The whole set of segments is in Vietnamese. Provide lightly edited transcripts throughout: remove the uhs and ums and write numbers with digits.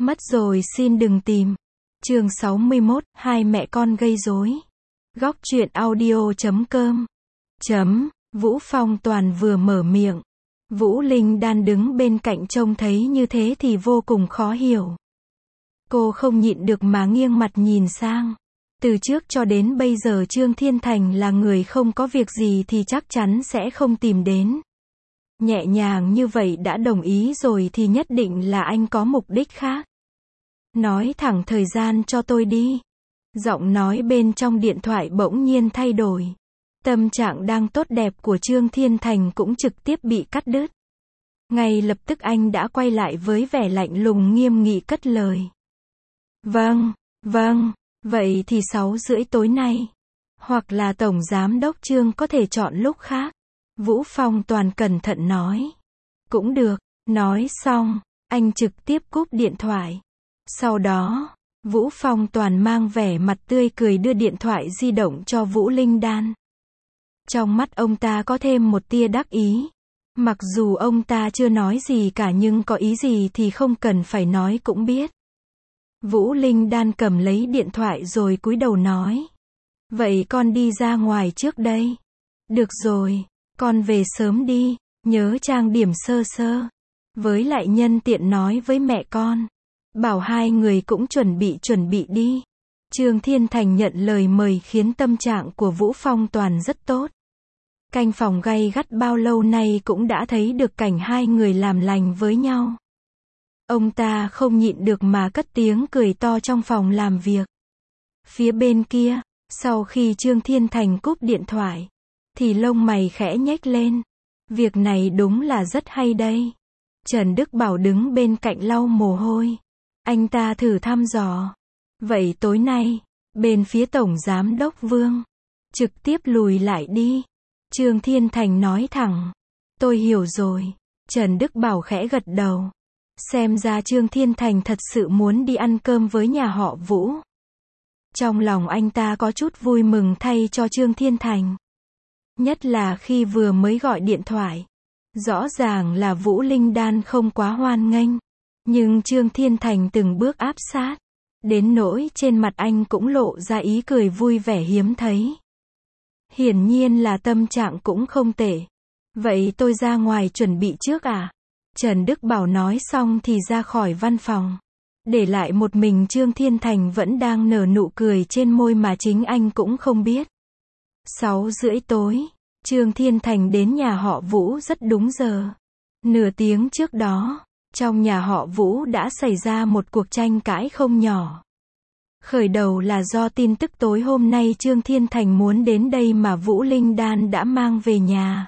Mất rồi xin đừng tìm. Chương 61, hai mẹ con gây rối. Góc truyện audio.com. Vũ Phong Toàn vừa mở miệng. Vũ Linh Đan đứng bên cạnh trông thấy như thế thì vô cùng khó hiểu. Cô không nhịn được mà nghiêng mặt nhìn sang. Từ trước cho đến bây giờ Trương Thiên Thành là người không có việc gì thì chắc chắn sẽ không tìm đến. Nhẹ nhàng như vậy đã đồng ý rồi thì nhất định là anh có mục đích khác. Nói thẳng thời gian cho tôi đi. Giọng nói bên trong điện thoại bỗng nhiên thay đổi. Tâm trạng đang tốt đẹp của Trương Thiên Thành cũng trực tiếp bị cắt đứt. Ngay lập tức anh đã quay lại với vẻ lạnh lùng nghiêm nghị cất lời. Vâng, vậy thì 6:30 tối nay. Hoặc là Tổng Giám đốc Trương có thể chọn lúc khác. Vũ Phong Toàn cẩn thận nói. Cũng được, nói xong, anh trực tiếp cúp điện thoại. Sau đó, Vũ Phong Toàn mang vẻ mặt tươi cười đưa điện thoại di động cho Vũ Linh Đan. Trong mắt ông ta có thêm một tia đắc ý. Mặc dù ông ta chưa nói gì cả nhưng có ý gì thì không cần phải nói cũng biết. Vũ Linh Đan cầm lấy điện thoại rồi cúi đầu nói. Vậy con đi ra ngoài trước đây. Được rồi, con về sớm đi, nhớ trang điểm sơ sơ. Với lại nhân tiện nói với mẹ con. Bảo hai người cũng chuẩn bị đi. Trương Thiên Thành nhận lời mời khiến tâm trạng của Vũ Phong Toàn rất tốt. Canh phòng gay gắt bao lâu nay cũng đã thấy được cảnh hai người làm lành với nhau. Ông ta không nhịn được mà cất tiếng cười to trong phòng làm việc. Phía bên kia, sau khi Trương Thiên Thành cúp điện thoại, thì lông mày khẽ nhếch lên. Việc này đúng là rất hay đây. Trần Đức Bảo đứng bên cạnh lau mồ hôi. Anh ta thử thăm dò. Vậy tối nay, bên phía Tổng Giám đốc Vương, trực tiếp lùi lại đi. Trương Thiên Thành nói thẳng. Tôi hiểu rồi. Trần Đức Bảo khẽ gật đầu. Xem ra Trương Thiên Thành thật sự muốn đi ăn cơm với nhà họ Vũ. Trong lòng anh ta có chút vui mừng thay cho Trương Thiên Thành. Nhất là khi vừa mới gọi điện thoại. Rõ ràng là Vũ Linh Đan không quá hoan nghênh. Nhưng Trương Thiên Thành từng bước áp sát. Đến nỗi trên mặt anh cũng lộ ra ý cười vui vẻ hiếm thấy. Hiển nhiên là tâm trạng cũng không tệ. Vậy tôi ra ngoài chuẩn bị trước à? Trần Đức Bảo nói xong thì ra khỏi văn phòng. Để lại một mình Trương Thiên Thành vẫn đang nở nụ cười trên môi mà chính anh cũng không biết. 6:30 tối, Trương Thiên Thành đến nhà họ Vũ rất đúng giờ. Nửa tiếng trước đó, trong nhà họ Vũ đã xảy ra một cuộc tranh cãi không nhỏ. Khởi đầu là do tin tức tối hôm nay Trương Thiên Thành muốn đến đây mà Vũ Linh Đan đã mang về nhà.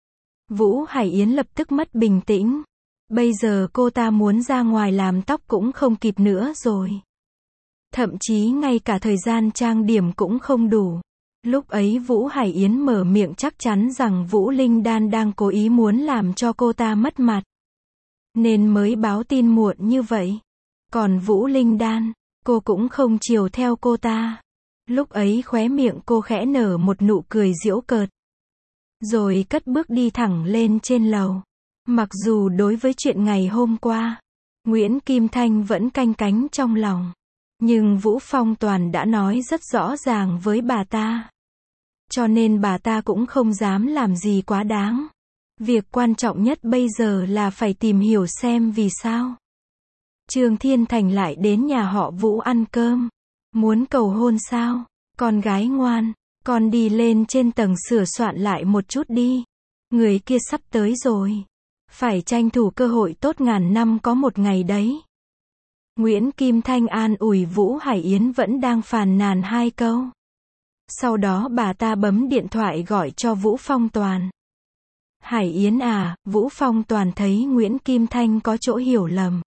Vũ Hải Yến lập tức mất bình tĩnh. Bây giờ cô ta muốn ra ngoài làm tóc cũng không kịp nữa rồi. Thậm chí ngay cả thời gian trang điểm cũng không đủ. Lúc ấy Vũ Hải Yến mở miệng chắc chắn rằng Vũ Linh Đan đang cố ý muốn làm cho cô ta mất mặt. Nên mới báo tin muộn như vậy. Còn Vũ Linh Đan, cô cũng không chiều theo cô ta. Lúc ấy khóe miệng cô khẽ nở một nụ cười giễu cợt. Rồi cất bước đi thẳng lên trên lầu. Mặc dù đối với chuyện ngày hôm qua, Nguyễn Kim Thanh vẫn canh cánh trong lòng. Nhưng Vũ Phong Toàn đã nói rất rõ ràng với bà ta. Cho nên bà ta cũng không dám làm gì quá đáng. Việc quan trọng nhất bây giờ là phải tìm hiểu xem vì sao Trương Thiên Thành lại đến nhà họ Vũ ăn cơm. Muốn cầu hôn sao? Con gái ngoan, con đi lên trên tầng sửa soạn lại một chút đi. Người kia sắp tới rồi. Phải tranh thủ cơ hội tốt ngàn năm có một ngày đấy. Nguyễn Kim Thanh an ủi Vũ Hải Yến vẫn đang phàn nàn hai câu. Sau đó bà ta bấm điện thoại gọi cho Vũ Phong Toàn. Hải Yến à, Vũ Phong Toàn thấy Nguyễn Kim Thanh có chỗ hiểu lầm.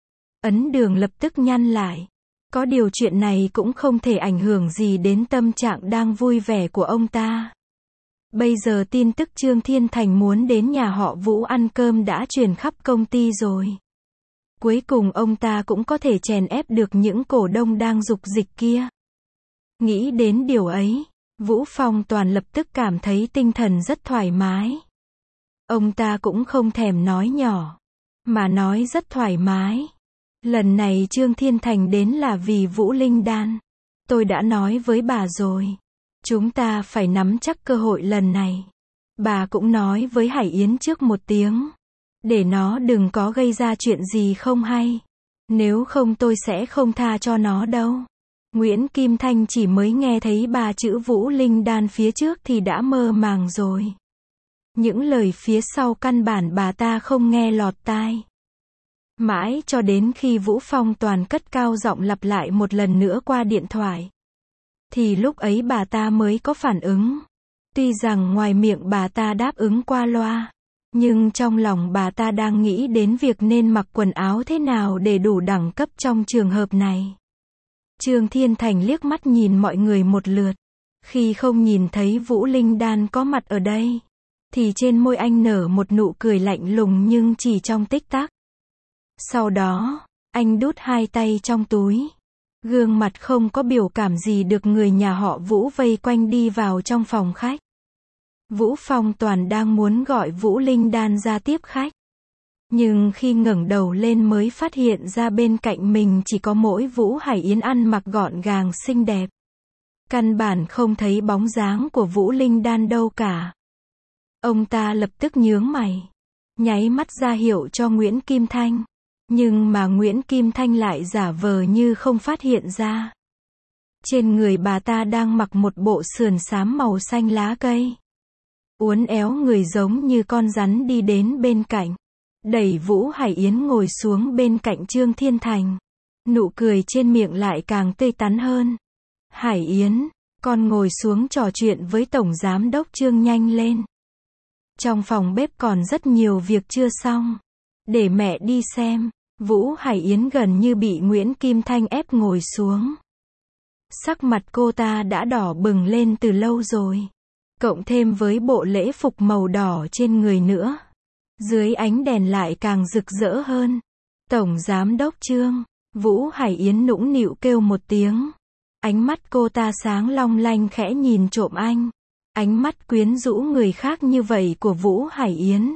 Ấn Đường lập tức nhăn lại. Có điều chuyện này cũng không thể ảnh hưởng gì đến tâm trạng đang vui vẻ của ông ta. Bây giờ tin tức Trương Thiên Thành muốn đến nhà họ Vũ ăn cơm đã truyền khắp công ty rồi. Cuối cùng ông ta cũng có thể chèn ép được những cổ đông đang dục dịch kia. Nghĩ đến điều ấy, Vũ Phong Toàn lập tức cảm thấy tinh thần rất thoải mái. Ông ta cũng không thèm nói nhỏ, mà nói rất thoải mái. Lần này Trương Thiên Thành đến là vì Vũ Linh Đan. Tôi đã nói với bà rồi. Chúng ta phải nắm chắc cơ hội lần này. Bà cũng nói với Hải Yến trước một tiếng. Để nó đừng có gây ra chuyện gì không hay. Nếu không tôi sẽ không tha cho nó đâu. Nguyễn Kim Thanh chỉ mới nghe thấy 3 chữ Vũ Linh Đan phía trước thì đã mơ màng rồi. Những lời phía sau căn bản bà ta không nghe lọt tai. Mãi cho đến khi Vũ Phong Toàn cất cao giọng lặp lại một lần nữa qua điện thoại. Thì lúc ấy bà ta mới có phản ứng. Tuy rằng ngoài miệng bà ta đáp ứng qua loa. Nhưng trong lòng bà ta đang nghĩ đến việc nên mặc quần áo thế nào để đủ đẳng cấp trong trường hợp này. Trương Thiên Thành liếc mắt nhìn mọi người một lượt. Khi không nhìn thấy Vũ Linh Đan có mặt ở đây, thì trên môi anh nở một nụ cười lạnh lùng nhưng chỉ trong tích tắc. Sau đó, anh đút 2 tay trong túi. Gương mặt không có biểu cảm gì được người nhà họ Vũ vây quanh đi vào trong phòng khách. Vũ Phong Toàn đang muốn gọi Vũ Linh Đan ra tiếp khách. Nhưng khi ngẩng đầu lên mới phát hiện ra bên cạnh mình chỉ có mỗi Vũ Hải Yến ăn mặc gọn gàng xinh đẹp. Căn bản không thấy bóng dáng của Vũ Linh Đan đâu cả. Ông ta lập tức nhướng mày. Nháy mắt ra hiệu cho Nguyễn Kim Thanh. Nhưng mà Nguyễn Kim Thanh lại giả vờ như không phát hiện ra. Trên người bà ta đang mặc một bộ sườn xám màu xanh lá cây. Uốn éo người giống như con rắn đi đến bên cạnh. Đẩy Vũ Hải Yến ngồi xuống bên cạnh Trương Thiên Thành. Nụ cười trên miệng lại càng tươi tắn hơn. Hải Yến, con ngồi xuống trò chuyện với Tổng Giám đốc Trương nhanh lên. Trong phòng bếp còn rất nhiều việc chưa xong. Để mẹ đi xem. Vũ Hải Yến gần như bị Nguyễn Kim Thanh ép ngồi xuống. Sắc mặt cô ta đã đỏ bừng lên từ lâu rồi. Cộng thêm với bộ lễ phục màu đỏ trên người nữa. Dưới ánh đèn lại càng rực rỡ hơn. Tổng Giám đốc Trương. Vũ Hải Yến nũng nịu kêu một tiếng. Ánh mắt cô ta sáng long lanh khẽ nhìn trộm anh. Ánh mắt quyến rũ người khác như vậy của Vũ Hải Yến.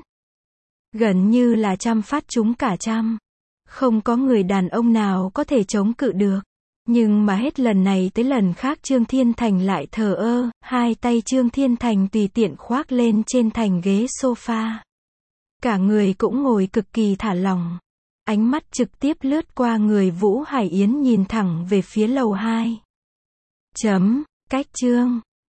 Gần như là trăm phát trúng cả trăm. Không có người đàn ông nào có thể chống cự được. Nhưng mà hết lần này tới lần khác Trương Thiên Thành lại thờ ơ. 2 tay Trương Thiên Thành tùy tiện khoác lên trên thành ghế sofa. Cả người cũng ngồi cực kỳ thả lỏng. Ánh mắt trực tiếp lướt qua người Vũ Hải Yến nhìn thẳng về phía lầu 2. Cách Trương